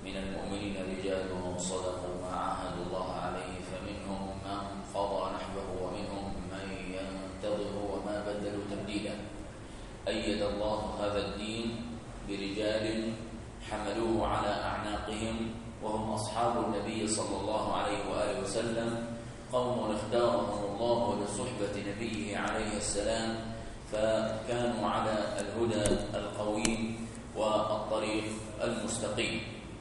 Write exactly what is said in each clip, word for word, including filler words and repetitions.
من المؤمنين رجال صدقوا ما عاهدوا الله عليه فمنهم من قضى نحبه ومنهم من ينتظر وما بدلوا تبديلا. أيد الله هذا الدين برجال حملوه على أعناقهم وهم أصحاب النبي صلى الله عليه وآله وسلم، قوم اختارهم الله لصحبة نبيه عليه السلام، فكانوا على الهدى القويم والطريق المستقيم.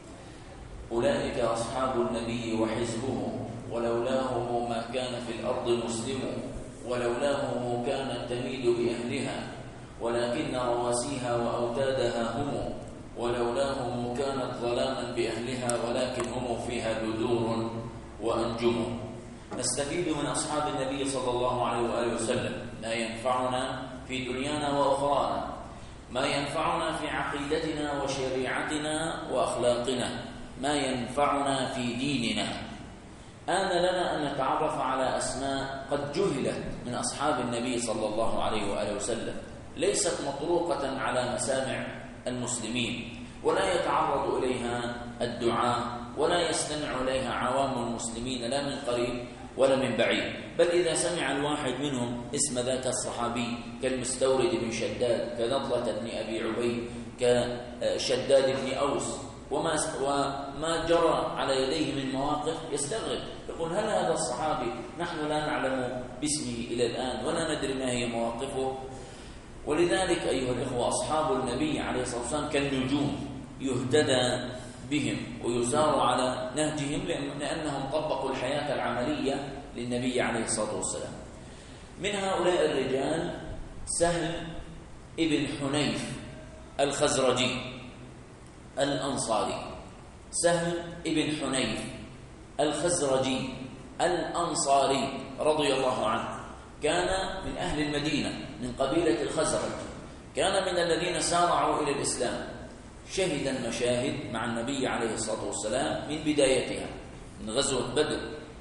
أولئك أصحاب النبي وحزبه، ولولاهم ما كان في الأرض مسلم، ولولاهم كانت تميد بأهلها، ولكن رواسيها وأوتادها هم، ولولاهم كانت ظلاما بأهلها، ولكن هم فيها بدور وأنجم. نستفيد من أصحاب النبي صلى الله عليه وآله وسلم ما ينفعنا في دنيانا وأخرانا، ما ينفعنا في عقيدتنا وشريعتنا وأخلاقنا، ما ينفعنا في ديننا. آن لنا أن نتعرف على أسماء قد جهلت من أصحاب النبي صلى الله عليه وآله وسلم، ليست مطروقة على مسامع المسلمين، ولا يتعرض إليها الدعاء، ولا يستمع إليها عوام المسلمين لا من قريب ولا من بعيد. بل إذا سمع الواحد منهم اسم ذاك الصحابي كالمستورد بن شداد، كنضلة بن أبي عبيد، كشداد بن أوس، وما وما جرى على يديه من مواقف، يستغرب، يقول هل هذا الصحابي نحن لا نعلم باسمه إلى الآن ولا ندري ما هي مواقفه؟ ولذلك أيها الإخوة، أصحاب النبي عليه الصلاة والسلام كالنجوم يهتدى بهم ويسار على نهجهم، لأنهم طبقوا الحياة العملية للنبي عليه الصلاة والسلام. من هؤلاء الرجال سهل ابن حنيف الخزرجي الأنصاري. سهل ابن حنيف الخزرجي الأنصاري رضي الله عنه، كان من أهل المدينة من قبيلة الخزرج، كان من الذين سارعوا إلى الإسلام، شهد المشاهد مع النبي عليه الصلاة والسلام من بدايتها، من غزوة بدر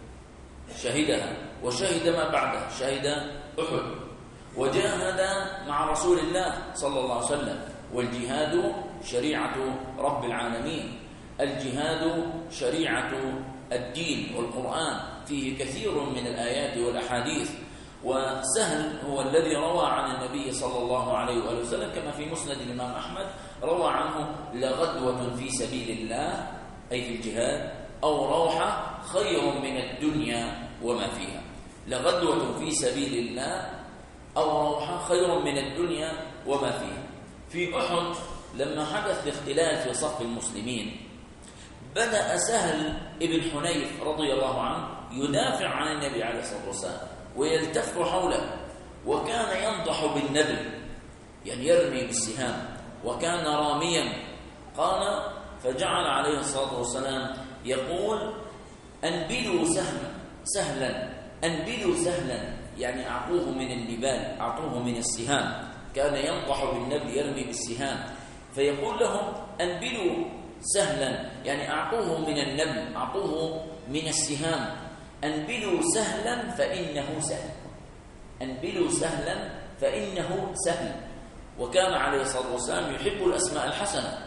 شهدها، وشهد ما بعدها، شهد أحد، وجاهد مع رسول الله صلى الله عليه وسلم. والجهاد شريعة رب العالمين، الجهاد شريعة الدين والقرآن، فيه كثير من الآيات والأحاديث. وسهل هو الذي روى عن النبي صلى الله عليه وآله وسلم كما في مسند الإمام أحمد، روى عنه لغدوة في سبيل الله أي في الجهاد أو روحة خير من الدنيا وما فيها. لغدوة في سبيل الله أو روحة خير من الدنيا وما فيها. في أحد لما حدث الاختلاف في صف المسلمين، بدأ سهل ابن حنيف رضي الله عنه يدافع عن النبي عليه الصلاة والسلام ويلتف حوله، وكان ينضح بالنبل، يعني يرمي بالسهام، وكان راميا. قال فجعل عليه الصلاة والسلام يقول أنبلوا سهلا سهلا أنبلوا سهلا، يعني أعطوه من النبال، أعطوه من السهام، كان ينضح بالنبل يرمي بالسهام، فيقول لهم أنبلوا سهلا، يعني أعطوه من النبل، أعطوه من السهام، أنبلوا سهلا فإنه سهل، أنبلوا سهلا فإنه سهل. وكان عليه الصلاة والسلام يحب الأسماء الحسنة.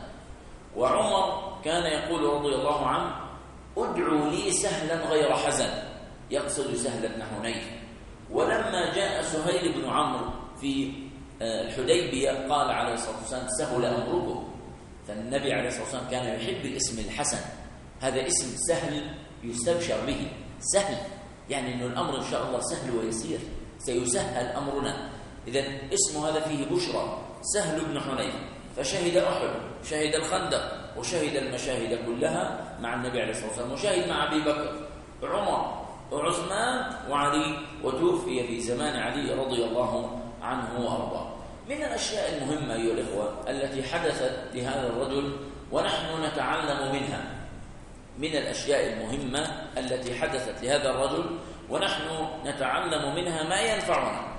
وعمر كان يقول رضي الله عنه ادعوا لي سهلا غير حزن، يقصد سهل بن حنيف. ولما جاء سهيل بن عمرو في الحديبية قال عليه الصلاة والسلام سهل أمركم، فالنبي عليه الصلاة والسلام كان يحب الاسم الحسن، هذا اسم سهل يستبشر به، سهل يعني أن الأمر إن شاء الله سهل ويسير، سيسهل أمرنا. إذن اسم هذا فيه بشرى، سهل بن حنيف، فشهد أحد، شهد الخندق، وشهد المشاهد كلها مع النبي عليه الصلاة والسلام، وشهد مع أبي بكر عمر وعثمان وعلي، وتوفي في زمان علي رضي الله عنه وأرضاه. من الأشياء المهمة أيها الإخوة التي حدثت لهذا الرجل ونحن نتعلم منها، من الأشياء المهمة التي حدثت لهذا الرجل ونحن نتعلم منها ما ينفعنا.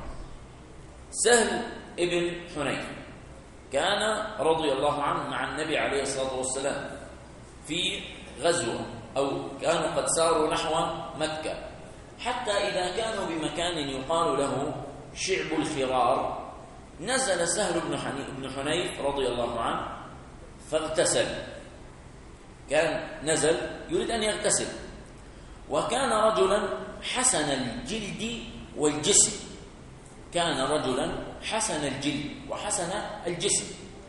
سهل ابن حنيف كان رضي الله عنه مع النبي عليه الصلاة والسلام في غزوة، أو كانوا قد ساروا نحو مكة، حتى إذا كانوا بمكان يقال له شعب الخرار، نزل سهل بن حنيف رضي الله عنه فاغتسل، كان نزل يريد أن يغتسل، وكان رجلا حسن الجلد والجسم، كان رجلا حسن الجلد وحسن الجسم.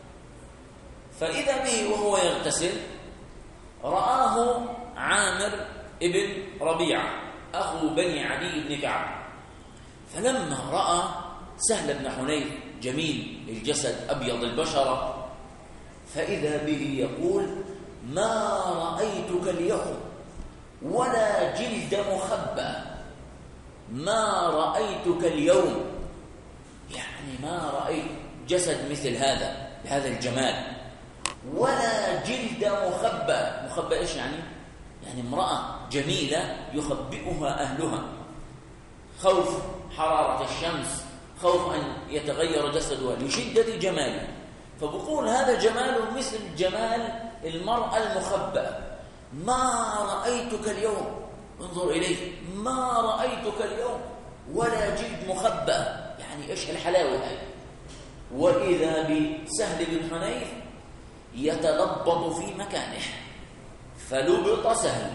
فإذا به وهو يغتسل رآه عامر ابن ربيعة أخو بني عدي بن كعب، فلما رأى سهل بن حنيف جميل الجسد أبيض البشرة، فإذا به يقول: ما رأيتك اليوم ولا جلد مخبى، ما رأيتك اليوم، يعني ما رأيت جسد مثل هذا بهذا الجمال، ولا جلد مخبى. مخبى إيش يعني؟ يعني امرأة جميلة يخبئها أهلها، خوف حرارة الشمس، خوف أن يتغير جسدها لشدة جماله، فبقول هذا جماله مثل جمال المرأة المخبأة. ما رأيتك اليوم، انظر إليه، ما رأيتك اليوم ولا جلد مخبأ، يعني إيش الحلاوة هذه. وإذا بسهل بن حنيف يتلبط في مكانه، فلبط سهل،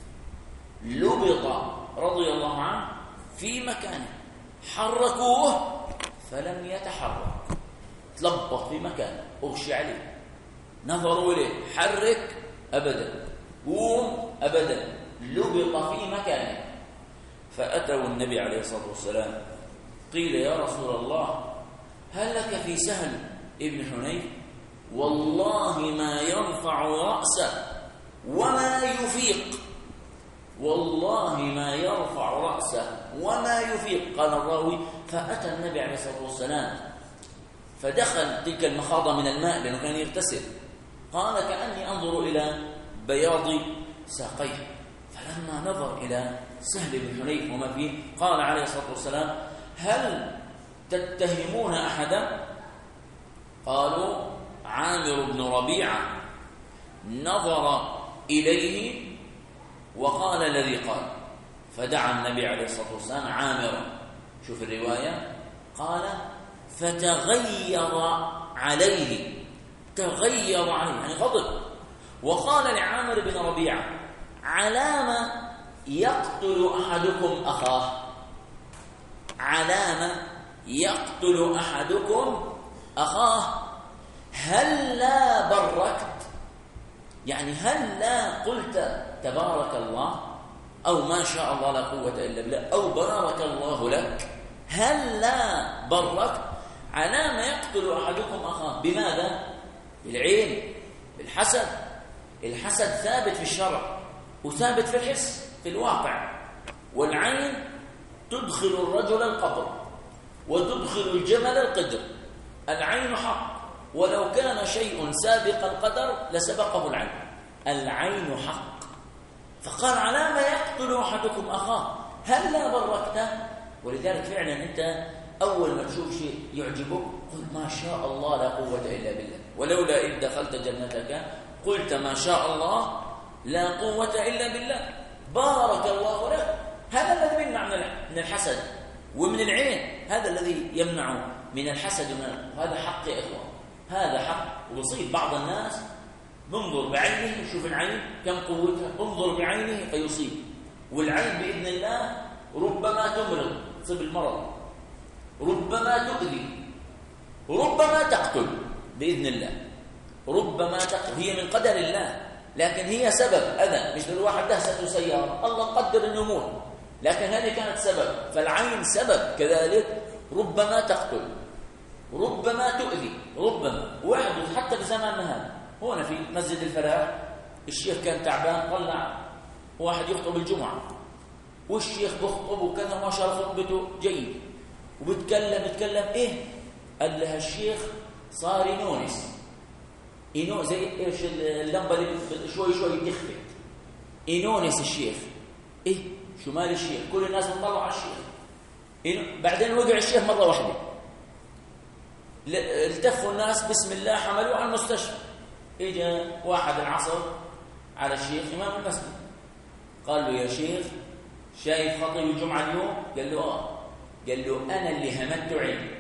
لبط رضي الله عنه في مكانه، حركوه فلم يتحرك، تلبط في مكانه، أغشي عليه، نظروا إليه، حرك أبدا، قوم أبدا، لبط في مكانه. فأتوا النبي عليه الصلاة والسلام، قيل: يا رسول الله هل لك في سهل ابن حنيف؟ والله ما يرفع رأسه وما يفيق، والله ما يرفع رأسه وما يفيق. قال الراوي: فأتى النبي عليه الصلاة والسلام فدخل تلك المخاضة من الماء لأنه كان يغتسل، قال: كأني أنظر إلى بياض ساقيه. فلما نظر إلى سهل بن حنيف وما فيه قال عليه الصلاة والسلام: هل تتهمون أحدا؟ قالوا: عامر بن ربيعة. نظر إليه وقال الذي قال، فدعا النبي عليه الصلاة والسلام عامرا. شوف الرواية، قال: فتغير عليه، تغير عليه يعني غضب، وقال لعامر بن ربيعة: علام يقتل أحدكم أخاه، علام يقتل أحدكم أخاه، هل لا بركت، يعني هل لا قلت تبارك الله أو ما شاء الله لا قوة إلا بالله أو بارك الله لك، هل لا بركت؟ علام يقتل أحدكم أخاه، بماذا؟ بالعين، بالحسد. الحسد ثابت في الشرع وثابت في الحس في الواقع، والعين تدخل الرجل القبر وتدخل الجمل القدر. العين حق، ولو كان شيء سابق القدر لسبقه العين، العين حق. فقال: على ما يقتل أحدكم أخاه هل لا بركته؟ ولذلك فعلا أنت أول ما تشوف شيء يعجبك قل ما شاء الله لا قوة إلا بالله، ولولا إذ دخلت جنتك قلت ما شاء الله لا قوة إلا بالله، بارك الله لك. هذا الذي يمنع من الحسد ومن العين، هذا الذي يمنع من الحسد، هذا حق يا إخوان، هذا حق. ويصيب بعض الناس منظر بعينه، يشوف العين كم قوتها، انظر بعينه فيصيب، والعين بإذن الله ربما تمرض، تصيب المرض، ربما تؤذي، ربما تقتل بإذن الله، ربما تقتل، هي من قدر الله، لكن هي سبب أذى. مش الواحد دهسته سيارة الله قدر أنه يموت، لكن هذه كانت سبب. فالعين سبب كذلك، ربما تقتل، ربما تؤذي، ربما. وحدث حتى في زماننا هذا، هنا في مسجد الفلاح الشيخ كان تعبان، طلع واحد يخطب الجمعة، والشيخ بخطب وكذا ما شاء الله خطبته جيد، وبتكلم بتكلم ايه؟ قال لها الشيخ صار ينونس، ينو زي ايش اللمبه اللي شوي شوي تخفت، ينونس الشيخ. ايه شو مال الشيخ؟ كل الناس بتطلع على الشيخ. إنو... بعدين وقع الشيخ مره واحده، التفوا الناس بسم الله حملوه على المستشفى. اجى واحد العصر على الشيخ امام المسجد، قال له يا شيخ شايف خطيب الجمعه اليوم؟ قال له اه. قال له انا اللي همت عين،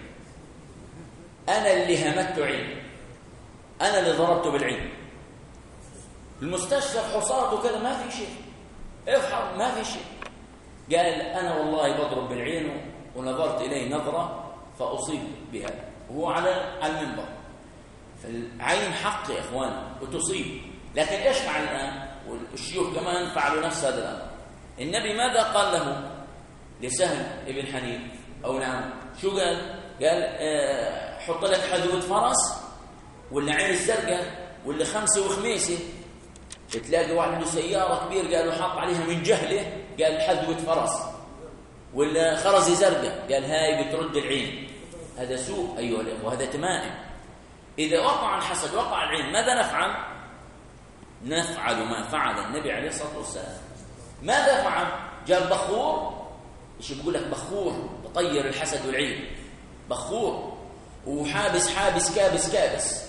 انا اللي همت عين، انا اللي ضربته بالعين. المستشفى فحوصات وكذا ما في شيء، افحص ما في شيء. قال أنا والله بضرب بالعين ونظرت إليه نظرة فأصيب بهذا، وهو على المنبر. فالعين حق يا إخوان وتصيب، لكن إيش فعل الآن؟ والشيوخ كمان فعلوا نفس هذا الأمر. النبي ماذا قال له لسهل ابن حنيف؟ أو نعم شو قال؟ قال اه حط لك حذوة فرس ولا عين الزرقاء ولا خمسة وخميسة. تلاقي واحد عنده سيارة كبير قالوا حط عليها من جهله قال حذوة فرس، ولا خرزة زرقاء قال هاي بترد العين. هذا سوء أيها الأخوة، وهذا تمائم. إذا وقع الحسد وقع العين ماذا نفعل؟ نفعل ما فعل النبي عليه الصلاة والسلام. ماذا فعل؟ جاب بخور، ايش بيقول لك؟ بخور بطير الحسد والعين، بخور وحابس حابس كابس كابس،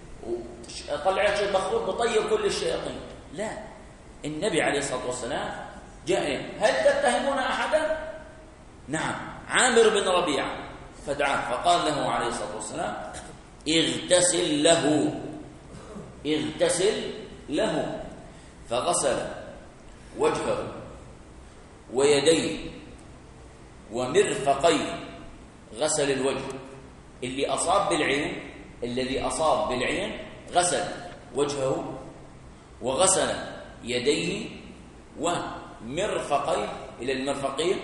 طلعت البخور بطير كل الشياطين. لا، النبي عليه الصلاة والسلام جاء. هل تتهمون أحدا؟ نعم، عامر بن ربيعة فدعاه فقال له عليه الصلاة والسلام اغتسل له، اغتسل له. فغسل وجهه ويديه ومرفقيه. غسل الوجه اللي أصاب بالعين، الذي أصاب بالعين غسل وجهه وغسل يديه ومرفقيه إلى المرفقين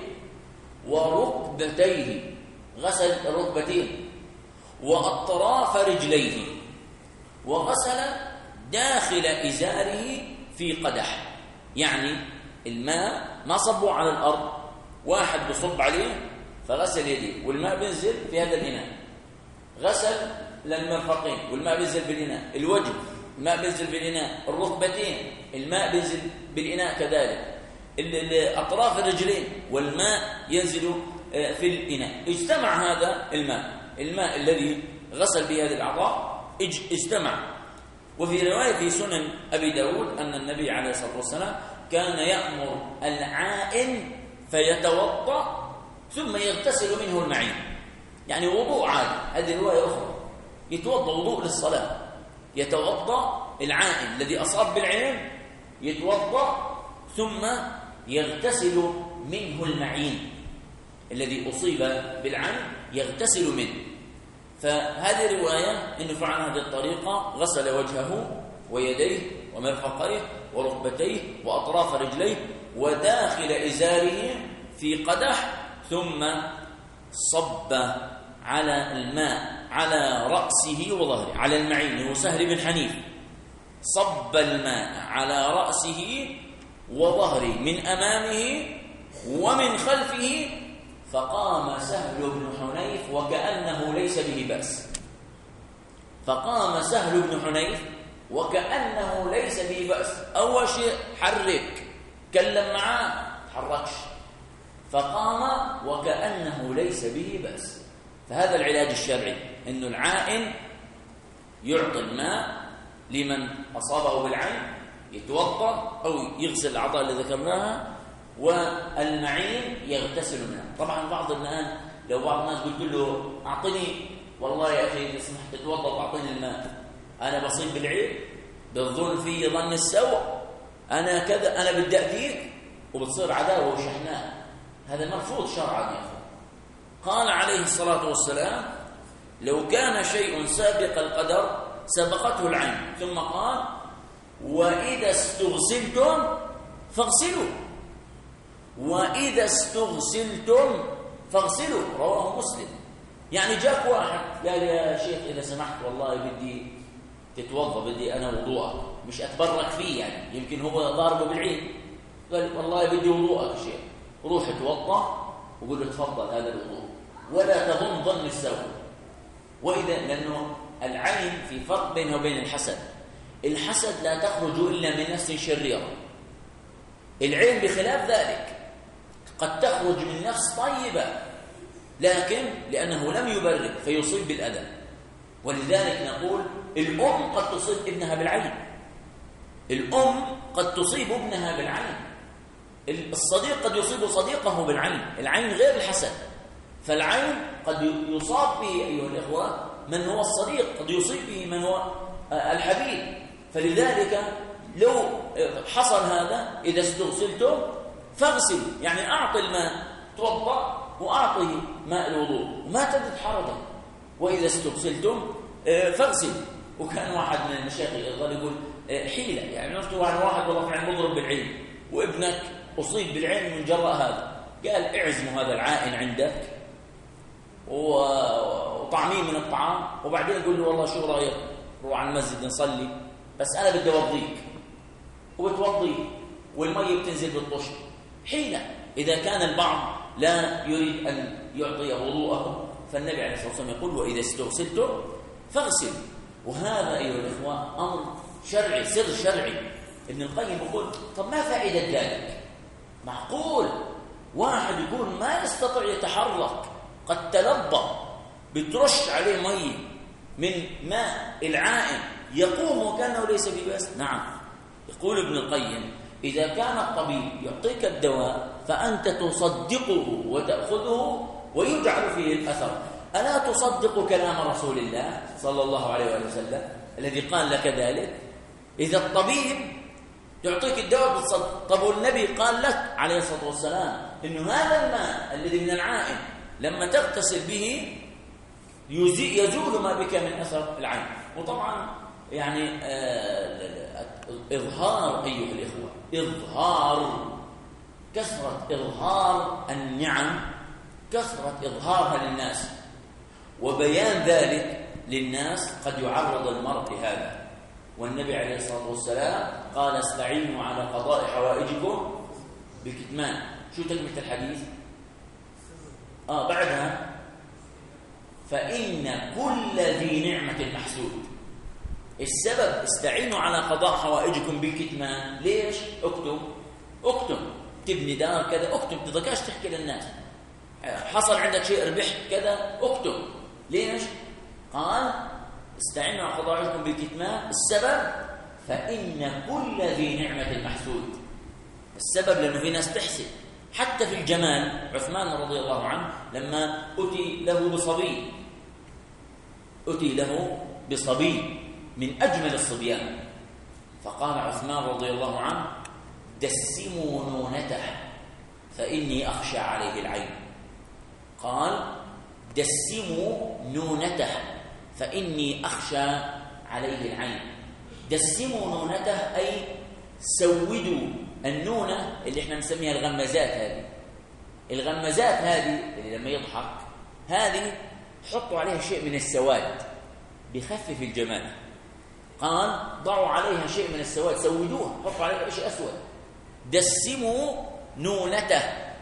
وركبتيه، غسل الركبتين وأطراف رجليه، وغسل داخل إزاره في قدح. يعني الماء ما صبوا على الأرض، واحد بصب عليه فغسل يديه والماء بينزل في هذا الإناء، غسل للمرفقين والماء بينزل بالإناء، الوجه الماء بينزل بالإناء، الركبتين الماء بينزل بالإناء كذلك، أطراف الرجلين والماء ينزل في الإناء. اجتمع هذا الماء، الماء الذي غسل به هذه الأعضاء اجتمع. وفي رواية في سنن أبي داود أن النبي عليه الصلاة والسلام كان يأمر العائن فيتوضأ ثم يغتسل منه المعين، يعني وضوء عادي. هذه رواية أخرى، يتوضأ وضوء للصلاة، يتوضأ العائن الذي أصاب بالعين يتوضأ ثم يغتسل منه المعين الذي أصيب بالعين يغتسل منه. فهذه رواية إنه فعل هذه الطريقة، غسل وجهه ويديه ومرفقيه وركبتيه وأطراف رجليه وداخل إزاره في قدح، ثم صب على الماء على رأسه وظهره، على المعين. هو سهل بن حنيف صب الماء على رأسه وظهره من أمامه ومن خلفه، فقام سهل بن حنيف وكأنه ليس به بأس. فقام سهل بن حنيف وكأنه ليس به بأس. أول شيء حرك، كلم معاه، تحركش، فقام وكأنه ليس به بأس. فهذا العلاج الشرعي، إنه العائن يعطي الماء لمن أصابه بالعين يتوضأ أو يغسل الأعضاء اللي ذكرناها، والمعين يغتسل منها. طبعا بعض الآن لو بعض الناس قلت له أعطني والله يا أخي إذا سمحت تتوضأ وأعطني الماء، أنا بصيب بالعين، بظن في ظن السوء، أنا كذا، أنا بدي أتيك، وبتصير عداوة وشحناء. هذا مرفوض شرعا يا أخي. قال عليه الصلاة والسلام لو كان شيء سابق القدر سبقته العين، ثم قال وإذا استغسلتم فاغسلوا، وإذا استغسلتم فاغسلوا، رواه مسلم. يعني جاك واحد قال يا شيخ إذا سمحت والله بدي تتوضأ، بدي أنا وضوءك، مش أتبرك فيه، يعني يمكن هو ضاربه بالعين، قال والله بدي وضوءك يا شيخ، روح اتوضأ وقول له تفضل هذا الوضوء، ولا تظن ظن السوء. وإذا لأنه العين في فرق بينه وبين الحسد، الحسد لا تخرج إلا من نفس شريرة، العين بخلاف ذلك قد تخرج من نفس طيبة، لكن لأنه لم يبرك فيصيب بالأذى. ولذلك نقول الأم قد تصيب ابنها بالعين، الأم قد تصيب ابنها بالعين، الصديق قد يصيب صديقه بالعين. العين غير الحسد، فالعين قد يصاب به أيها الإخوة من هو الصديق، قد يصيب به من هو الحبيب. فلذلك لو حصل هذا إذا استغسلتم فاغسل، يعني أعطي الماء توضأ وأعطيه ماء الوضوء وما تجد حرجا. وإذا استغسلتم فاغسل. وكان واحد من المشايخ يقول يقول حيلة، يعني عرفت واحد واحد والله فعلا مضرب بالعين وابنك أصيب بالعين من جراء هذا، قال اعزموا هذا العائن عندك وطعميه من الطعام، وبعدين يقول له والله شو رأيك روح على المسجد نصلي، بس أنا بدي أوضيك، وبتوضيه والمية بتنزل بالطش. حيلة. إذا كان البعض لا يريد أن يعطي وضوءه، فالنبي عليه الصلاة والسلام يقول وإذا استغسلتم فاغسل. وهذا أيها الإخوة أمر شرعي، سر شرعي. ابن القيم يقول طب ما فائدة ذلك؟ معقول واحد يقول ما يستطيع يتحرك، قد تلبى بترش عليه مي من ماء العائن يقوم وكأنه ليس ببأس؟ نعم. يقول ابن القيم إذا كان الطبيب يعطيك الدواء فأنت تصدقه وتأخذه ويجعل فيه الأثر. ألا تصدق كلام رسول الله صلى الله عليه وآله وسلم الذي قال لك ذلك؟ إذا الطبيب يعطيك الدواء بتصدق. طب والنبي قال لك عليه الصلاة والسلام إنه هذا الماء الذي من العائن لما تغتسل به يزول ما بك من أثر العين. وطبعا يعني آه إظهار أيها الإخوة، إظهار كثرة إظهار النعم، كثرة إظهارها للناس وبيان ذلك للناس قد يعرض المرء لهذا. والنبي عليه الصلاة والسلام قال استعينوا على قضاء حوائجكم بكتمان. شو تكملة الحديث؟ آه بعدها فإن كل ذي نعمة محسود. السبب استعينوا على قضاء حوائجكم بالكتمان. ليش؟ اكتب اكتب تبني دار كذا اكتب، تضكاش تحكي للناس. حصل عندك شيء ربحت كذا اكتب. ليش؟ قال استعينوا على قضاء حوائجكم بالكتمان. السبب فإن كل ذي نعمة محسود. السبب لأنه في ناس تحسد حتى في الجمال. عثمان رضي الله عنه لما أتي له بصبي أتي له بصبي من أجمل الصبيان، فقال عثمان رضي الله عنه دسموا نونته فإني أخشى عليه العين. قال دسموا نونته فإني أخشى عليه العين. دسموا نونته أي سودوا النونة اللي احنا نسميها الغمازات. هذه الغمازات هذه اللي لما يضحك هذه حطوا عليها شيء من السواد بخفف الجمال. قال ضعوا عليها شيء من السواد، سودوها، حطوا عليها شيء أسود. دسموا نونته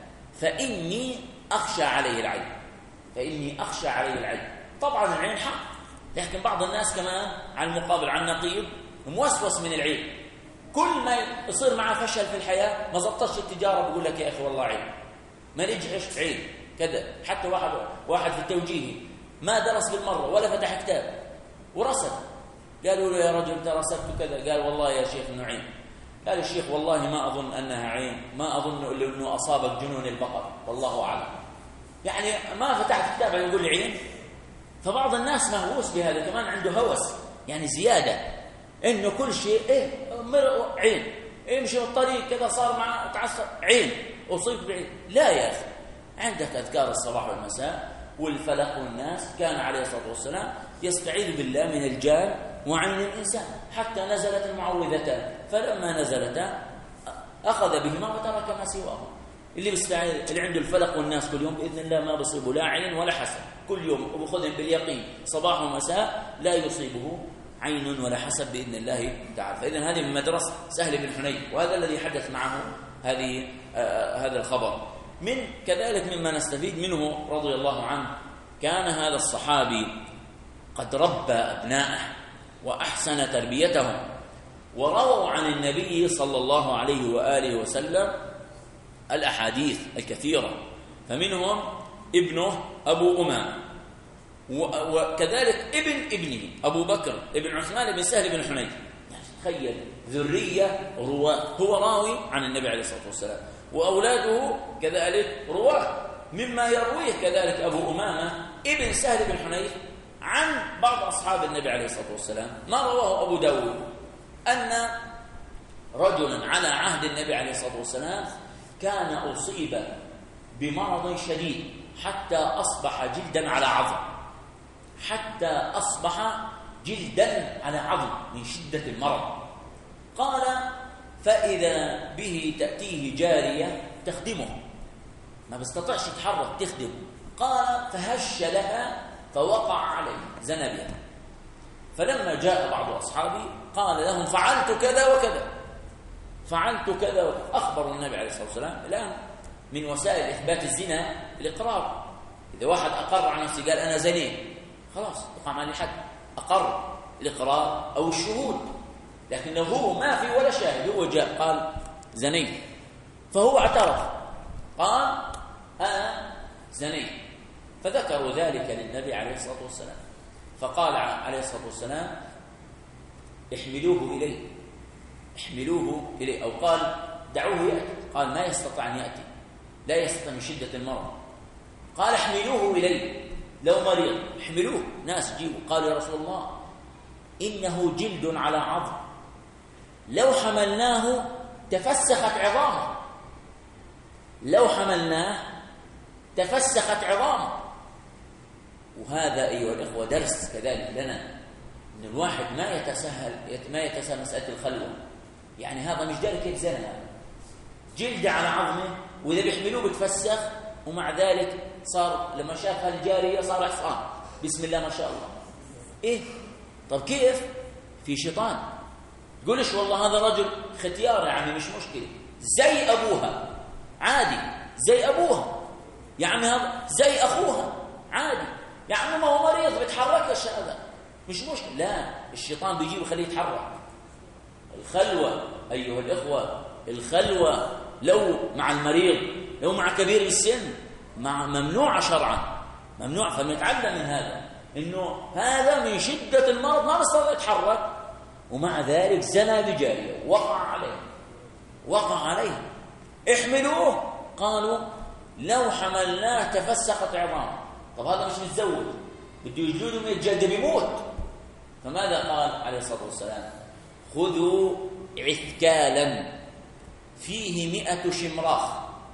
فإني أخشى عليه العين. فإني أخشى عليه العين. طبعا العين حق، لكن بعض الناس كمان على المقابل على النقيض موسوس من العين. كل ما يصير معه فشل في الحياة، ما زبطش التجارة، بيقول لك يا أخي والله عين، ما نجحش عين كذا. حتى واحد واحد في التوجيه ما درس بالمرة ولا فتح كتاب ورسل. قالوا له يا رجل أنت رسلت كذا، قال والله يا شيخ إنه عين. قال الشيخ والله ما أظن أنها عين، ما أظن إلا إنه أصابك جنون البقر، والله أعلم. يعني ما فتحت كتاب يقول لي عين. فبعض الناس مهووس بهذا، كمان عنده هوس يعني زيادة، إنه كل شيء إيه عين، يمشي بالطريق كذا صار مع تعصب عين، أصيب بعين. لا يا أخي، عندك أذكار الصباح والمساء والفلق والناس. كان عليه الصلاة والسلام يستعيذ بالله من الجان وعين الإنسان حتى نزلت المعوذتان، فلما نزلتا أخذ بهما وترك ما سواه. اللي بيستعيذ اللي عنده الفلق والناس كل يوم بإذن الله ما بيصيبه لا عين ولا حسد، كل يوم وبأخذهم باليقين صباح ومساء لا يصيبه عين ولا حسد بإذن الله تعالى. فإذن هذه من مدرسة سهل بن حنيف، وهذا الذي حدث معه هذه آه هذا الخبر. من كذلك مما نستفيد منه رضي الله عنه، كان هذا الصحابي قد ربى أبناءه وأحسن تربيتهم، ورووا عن النبي صلى الله عليه وآله وسلم الأحاديث الكثيرة، فمنهم ابنه أبو أمامة، وكذلك ابن ابنه أبو بكر ابن عثمان بن سهل بن حنيف. تخيل ذرية رواة، هو راوي عن النبي عليه الصلاة والسلام، وأولاده كذلك رواة، مما يرويه كذلك أبو أمامة ابن سهل بن حنيف عن بعض أصحاب النبي عليه الصلاة والسلام. ما رواه أبو داود أن رجل على عهد النبي عليه الصلاة والسلام كان أصيب بمرض شديد حتى أصبح جلدا على عظم، حتى أصبح جلدا على عظم من شدة المرض. قال: فإذا به تأتيه جارية تخدمه، ما بيستطيعش يتحرك تخدمه. قال: فهش لها فوقع عليه، زنى بها. فلما جاء بعض أصحابه قال لهم: فعلت كذا وكذا، فعلت كذا وكذا. أخبروا النبي عليه الصلاة والسلام. الآن من وسائل إثبات الزنا الإقرار. إذا واحد أقر على نفسه قال أنا زنيت، خلاص يقام عليه حد، أقر الإقرار أو الشهود. لكن لو هو ما في ولا شاهد، هو جاء قال زنيت، فهو اعترف قال أنا زنيت، فذكروا ذلك للنبي عليه الصلاة والسلام، فقال عليه الصلاة والسلام: احملوه إليه، احملوه إليه، أو قال دعوه يأتي. قال ما يستطيع أن يأتي، لا يستطيع من شدة المرض. قال احملوه إليه، لو مريض احملوه، ناس جيبوا. قال يا رسول الله إنه جلد على عظم، لو حملناه تفسخت عظامه، لو حملناه تفسخت عظامه. وهذا أيها الإخوة درس كذلك لنا، أن الواحد ما يتسهل ما يتسهل مسألة الخلوة. يعني هذا مش داري كيف زنى، جلد على عظمه، وإذا بيحملوه بتفسخ، ومع ذلك صار لما شاف هالجارية صار حصان، بسم الله ما شاء الله. إيه؟ طب كيف؟ في شيطان. تقولش والله هذا رجل ختيار، يعني مش مشكلة، زي أبوها عادي، زي أبوها يا عمي، هذا زي أخوها عادي يا عمي، ما هو مريض بيتحركش، هذا مش مشكلة. لا، الشيطان بيجي ويخليه يتحرك. الخلوة أيها الإخوة، الخلوة لو مع المريض، لو مع كبير السن، مع ممنوع شرعا، ممنوع. فنتعلم من هذا إنه هذا من شدة المرض ما بيستطيع يتحرك، ومع ذلك زنى بجارية، وقع عليه، وقع عليه. احملوه. قالوا لو حملناه تفسخت عظامه. طب هذا مش متزوج، بده يجلده من الجلد بيموت. فماذا قال عليه الصلاة والسلام؟ خذوا عثكالا فيه مئة شمراخ،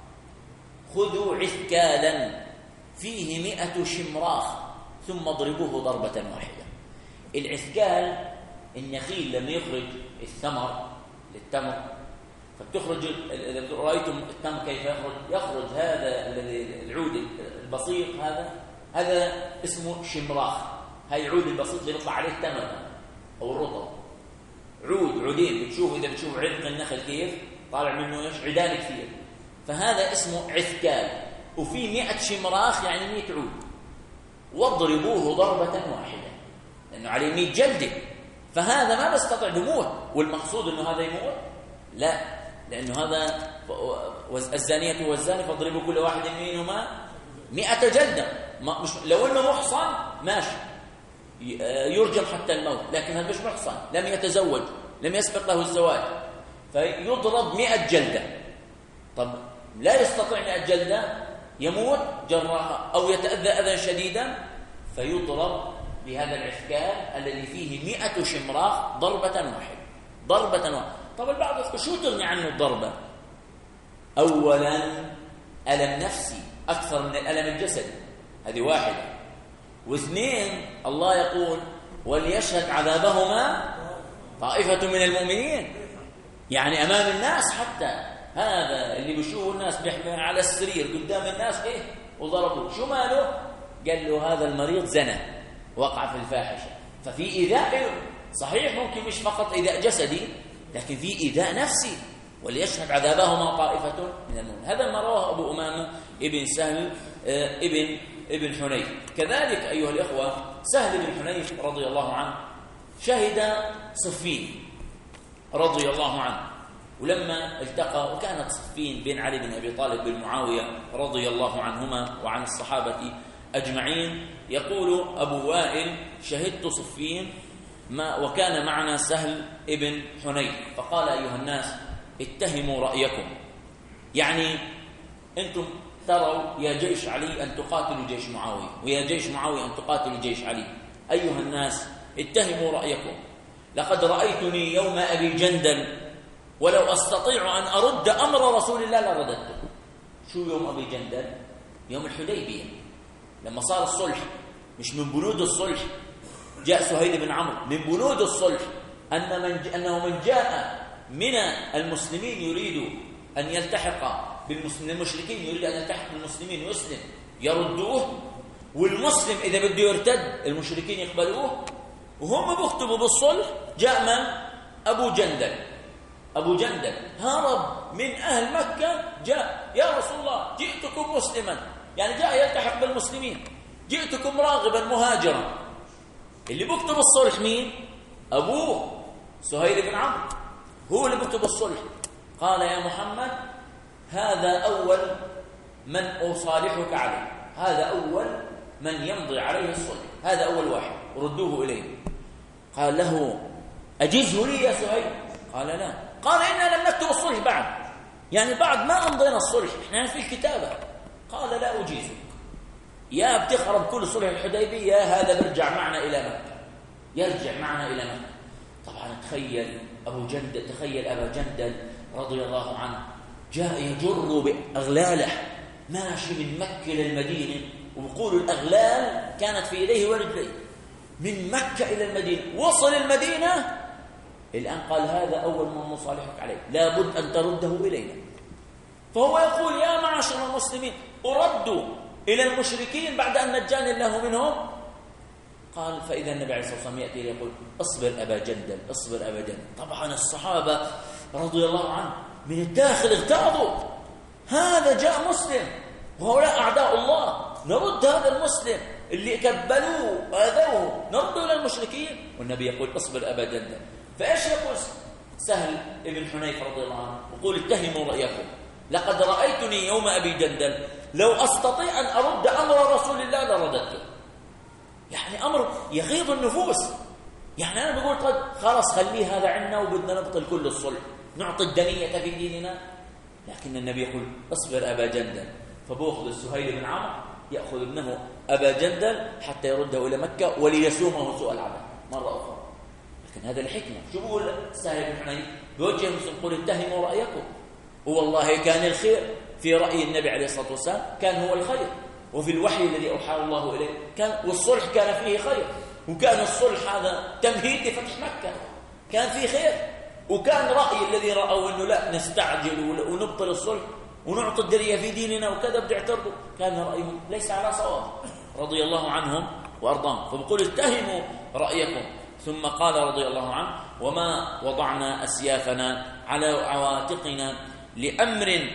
خذوا عثكالا فيه مئة شمراخ ثم اضربوه ضربة واحدة. العثكال النخيل لما يخرج الثمر للتمر، فبتخرج، إذا رأيتم التمر كيف يخرج، يخرج هذا العود البسيط، هذا هذا اسمه شمراخ. هاي العود البسيط اللي بيطلع عليه التمر أو الرطب، عود عودين. بتشوفوا إذا بتشوفوا عرق النخل كيف طالع منه ايش، عيدان كثير، فهذا اسمه عثكال. وفي مئة شمراخ يعني مئة عود، واضربوه ضربة واحدة، لأنه عليه مئة جلدة، فهذا ما بيستطيع يموت. والمقصود إنه هذا يموت؟ لا، لأنه هذا الزانية والزاني فاضربوا كل واحد منهما مئة جلدة. مش لو إنه محصن ماشي يرجم حتى الموت، لكن هذا مش محصن، لم يتزوج، لم يسبق له الزواج، فيضرب مئة جلدة. طب لا يستطيع مئة جلدة، يموت جراحة أو يتأذى أذى شديدا، فيضرب بهذا العثكال الذي فيه مئة شمراخ ضربة واحدة، ضربة واحدة. طب البعض يقول شو تغني عنه الضربة؟ أولا ألم نفسي أكثر من الألم الجسدي، هذه واحدة. واثنين الله يقول وليشهد عذابهما طائفة من المؤمنين، يعني أمام الناس. حتى هذا اللي بيشوفوا الناس بيحمل على السرير قدام الناس إيه وضربوه، شو ماله؟ قال له هذا المريض زنى، وقع في الفاحشة. ففي إيذاء، صحيح ممكن مش فقط إيذاء جسدي، لكن في إيذاء نفسي. وليشهد عذابهما طائفة من المؤمنين. هذا ما رواه أبو أمامة ابن سهل ابن ابن حنيف. كذلك أيها الإخوة سهل بن حنيف رضي الله عنه شهد صفين رضي الله عنه، ولما التقى، وكانت صفين بين علي بن أبي طالب بن معاوية رضي الله عنهما وعن الصحابة أجمعين. يقول أبو وائل شهدت صفين ما وكان معنا سهل ابن حنيف، فقال أيها الناس اتهموا رأيكم، يعني أنتم تروا يا جيش علي أن تقاتلوا جيش معاوية، ويا جيش معاوية أن تقاتلوا جيش علي، أيها الناس اتهموا رأيكم. لقد رأيتني يوم أبي جندل ولو أستطيع أن أرد أمر رسول الله لرددته. شو يوم أبي جندل؟ يوم الحديبية لما صار الصلح. مش من بنود الصلح جاء سهيل بن عمرو من بنود الصلح أن من أنه من جاء من المسلمين يريد أن يلتحق بالمشركين، يريد أن يلتحق بالمسلمين ويسلم يردوه، والمسلم إذا بده يرتد المشركين يقبلوه. وهم بيكتبوا بالصلح جاء من؟ أبو جندل. أبو جندل هرب من أهل مكة، جاء يا رسول الله جئتكم مسلما، يعني جاء يلتحق بالمسلمين، جئتكم راغبا مهاجرا. اللي بيكتب الصلح مين؟ أبوه سهيل بن عمرو، هو اللي بيكتب الصلح. قال يا محمد هذا أول من أصالحك عليه، هذا أول من يمضي عليه الصلح، هذا أول واحد، ردوه إليه. قال له أجزه لي يا سهيل؟ قال لا. قال إنا لم نكتب الصلح بعد، يعني بعد ما أمضينا الصلح، إحنا في الكتابة. قال لا أجيزك، يا بتخرب كل صلح الحديبية، يا هذا برجع معنا إلى مكة، يرجع معنا إلى مكة. طبعا تخيل أبو جندل، تخيل أبا جندل رضي الله عنه جاء يجر بأغلاله ماشي من مكة للمدينة، وبقولوا الأغلال كانت في يديه ورجليه من مكة إلى المدينة. وصل المدينة الآن قال هذا أول من نصالحك عليه، لابد أن ترده إلينا. فهو يقول يا معاشر المسلمين أردوا إلى المشركين بعد أن نجاني الله منهم. قال فإذا النبي عليه الصلاة والسلام يأتي يقول اصبر أبا جندل، اصبر أبا جندل. طبعا الصحابة رضي الله عنهم من الداخل اغتاظوا، هذا جاء مسلم وهؤلاء أعداء الله، نرد هذا المسلم اللي كبلوه وأذوه نرده إلى المشركين. والنبي يقول اصبر أبا جندل. فإيش يقول سهل ابن حنيف رضي الله عنه؟ يقول اتهموا رأيكم، لقد رأيتني يوم أبي جندل لو أستطيع أن أرد أمر رسول الله لرددته. يعني أمر يغيظ النفوس. يعني أنا بقول طيب خلاص خليه هذا عنا وبدنا نبطل كل الصلح، نعطي الدنية في ديننا. لكن النبي يقول اصبر أبا جندل. فبأخذ السهيل بن عمرو يأخذ ابنه أبا جندل حتى يرده إلى مكة وليسومه سوء العذاب مرة أخرى. لكن هذا الحكمة. شو بقول سهل بن حنيف؟ بوجه المسلم يقول اتهموا رأيكم، والله كان الخير في رأي النبي عليه الصلاة والسلام، كان هو الخير، وفي الوحي الذي أوحى الله إليه كان، والصلح كان فيه خير، وكان الصلح هذا تمهيد لفتح مكة، كان فيه خير. وكان رأي الذي رأوا أنه لا نستعجل ونبطل الصلح ونعطي الدنيا في ديننا وكذا بيعترضوا، كان رأيهم ليس على صواب رضي الله عنهم وأرضاهم. فبقول اتهموا رأيكم. ثم قال رضي الله عنه وما وضعنا أسيافنا على عواتقنا لأمر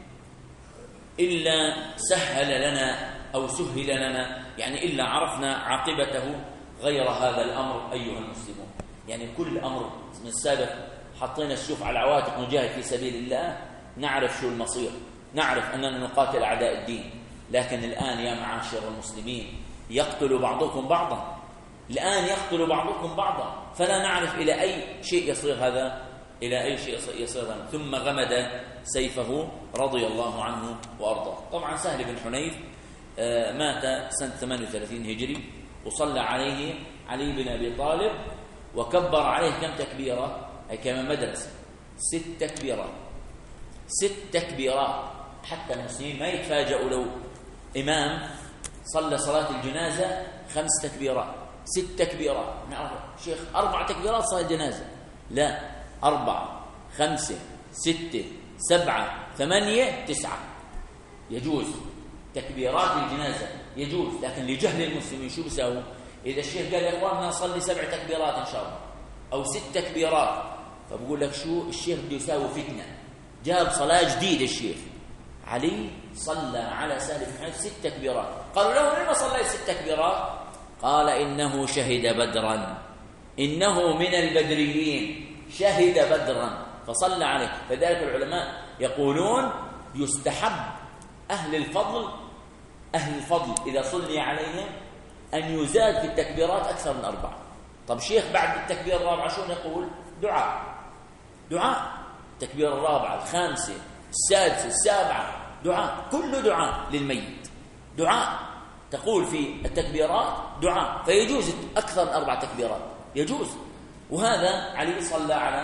إلا سهل لنا أو سهل لنا، يعني إلا عرفنا عاقبته غير هذا الأمر أيها المسلمون. يعني كل أمر من السابق حطينا السيوف على العواتق نجاهد في سبيل الله، نعرف شو المصير، نعرف أننا نقاتل أعداء الدين. لكن الآن يا معاشر المسلمين يقتل بعضكم بعضا، الآن يقتل بعضكم بعضا، فلا نعرف إلى أي شيء يصير هذا، إلى أي شيء يصير هذا. ثم غمد سيفه رضي الله عنه وأرضاه. طبعا سهل بن حنيف مات سنة ثمانية وثلاثين هجري، وصلى عليه علي بن أبي طالب وكبر عليه كم تكبيرة؟ أي كم مدرسة؟ ست تكبيرات، ست تكبيرات، حتى المسلمين ما يتفاجئوا لو إمام صلى صلاة الجنازة خمس تكبيرات، ست تكبيرات. نعرف شيخ أربع تكبيرات صلاة الجنازة، لا، أربعة، خمسة، ستة، سبعة، ثمانية، تسعة، يجوز تكبيرات الجنازة يجوز. لكن لجهل المسلمين شو بيساووا؟ إذا الشيخ قال يا إخواننا نصلي سبع تكبيرات إن شاء الله أو ست تكبيرات، فبقول لك شو الشيخ بده يساوي فتنة، جاب صلاة جديدة. الشيخ علي صلى على سهل بن حنيف ست تكبيرات. قالوا له لما صليت ست تكبيرات؟ قال إنه شهد بدرا، إنه من البدريين، شهد بدرا فصلى عليه. فذلك العلماء يقولون يستحب أهل الفضل أهل الفضل إذا صلي عليهم أن يزاد في التكبيرات أكثر من أربعة. طب شيخ بعد التكبير الرابعة شو نقول؟ دعاء، دعاء، التكبير الرابعة، الخامسة، السادسة، السابعة، دعاء، كله دعاء للميت، دعاء تقول في التكبيرات دعاء، فيجوز أكثر من أربع تكبيرات، يجوز. وهذا علي صلى على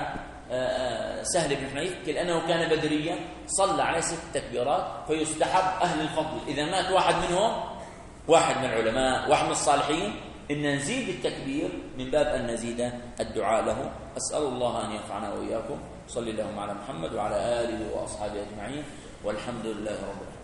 سهل بن حنيف لأنه كان بدريا صلى على ست تكبيرات، فيستحب أهل الفضل إذا مات واحد منهم، واحد من العلماء، واحد من الصالحين، إن نزيد التكبير من باب أن نزيد الدعاء له. أسأل الله أن ينفعنا وإياكم. صلى اللهم على محمد وعلى آله وأصحابه أجمعين، والحمد لله رب العالمين.